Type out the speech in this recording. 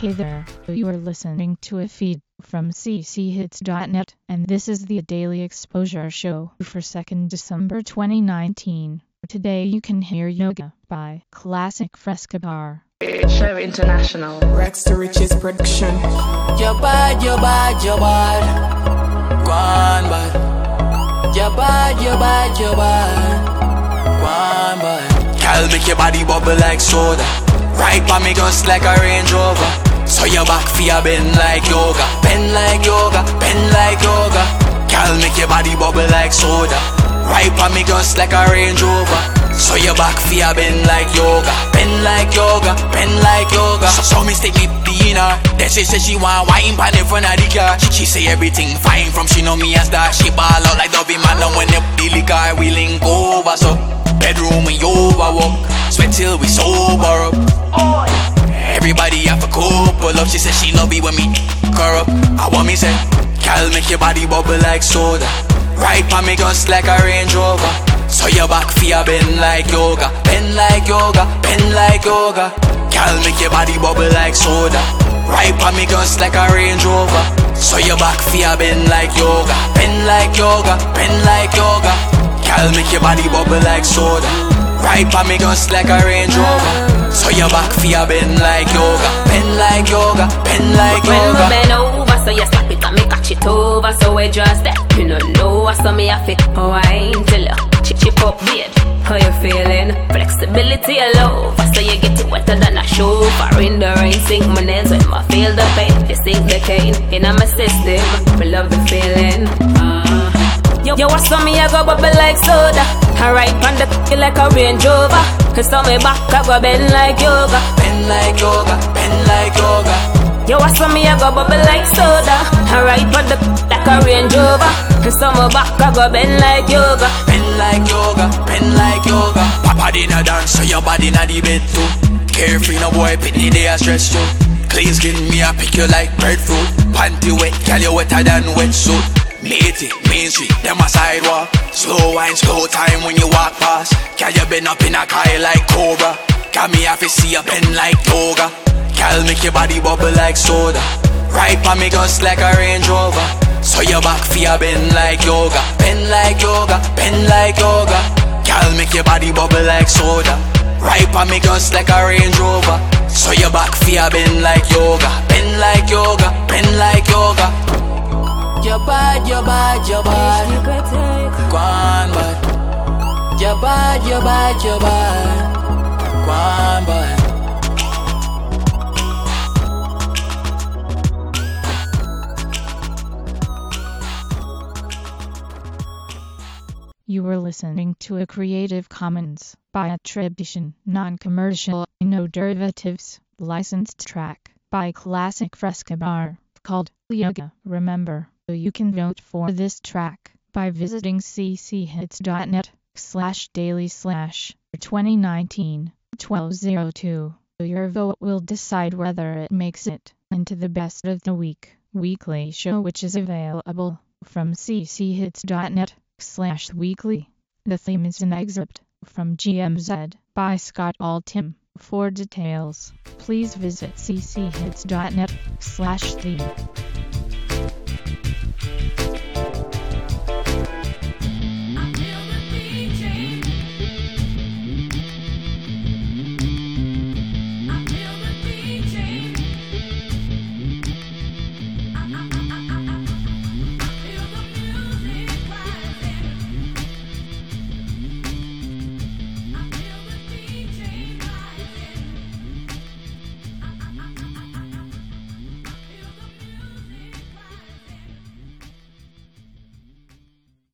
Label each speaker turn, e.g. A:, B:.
A: Hey there, you are listening to a feed from cchits.net, and this is the Daily Exposure Show for 2nd December 2019. Today you can hear Yoga by Classic Fresca.
B: Show International.
C: Rex to Riches Production.
D: You're bad, you're bad, you're bad. Go on, bad. You're bad, you're bad, you're bad. Go on, bad. Girl, make your body bubble like soda. Ride pa me guts like a Range Rover. So your back fear bend like yoga. Bend like yoga, bend like yoga. Girl, make your body bubble like soda. Ride pa me guts like a Range Rover. So your back fear bend like yoga. Bend like yoga, bend like yoga. So mistake me being her. Then she say she want wine pan in front of the car. She say everything fine from she know me as that. She ball out like Dovey man and when they the liquor we link over. So bedroom we overwalk. Sweat till we sober up. Everybody have a couple up. She said she love it when me her up. I want me say, girl, make your body bubble like soda. Ride pa me guts like a Range Rover. So your back fear bend like yoga. Bend like yoga, bend like yoga. Girl, make your body bubble like soda. Ride pa me guts like a Range Rover. So your back fear bend like yoga. Bend like yoga, bend like yoga. Girl, make your body bubble like soda. Ride pa me guts like a Range Rover. So your back fear bend like yoga. Bend like yoga, bend like yoga.
E: When we bend over, so you slap it and me catch it over. So we just that, you know, so me have it. Oh, I ain't tell you, chip up, babe. How you feeling? Flexibility alone. So you get it wetter than a chauffeur. In the rain, sink my nails when I feel the pain. You sink the cane in my system. We love the feeling. Yo, what's on me? I go bubble like soda. I ride on the like a Range Rover. Cause on me back I go bend like yoga.
D: Bend like yoga, bend like yoga.
E: Yo, what's on me? I go bubble like soda. I ride on the like a Range Rover. Cause on me back I go bend like yoga.
D: Bend like yoga, bend like yoga. Papa dinner dance, so your body na the bed too. Carefree, no boy, pitney they a stress you. Clean skin, me a pick you like breadfruit. Panty wet, girl you wetter than wetsuit. Matey, Main Street, them a sidewalk. Slow wine, slow time when you walk past. Girl you been up in a car like Cobra. Got me have to see you bend like yoga. Girl make your body bubble like soda. Ride pa me guts like a Range Rover. So your back fear bend like yoga. Bend like yoga, bend like yoga. Girl make your body bubble like soda. Ride pa me guts like a Range Rover. So your back fear bend like yoga. Bend like yoga, bend like yoga. You're bad, you're bad, you're bad. Go on, bad. You're bad, you're bad, you're bad. Go on, bad.
A: You were listening to a Creative Commons by attribution, non-commercial, no derivatives, licensed track by Classic Fresca called Yoga. Remember, you can vote for this track by visiting cchits.net/daily/2019-1202. Your vote will decide whether it makes it into the best of the week weekly show, which is available from cchits.net/weekly. The theme is an excerpt from GMZ by Scott Altham. For details, please visit cchits.net/theme.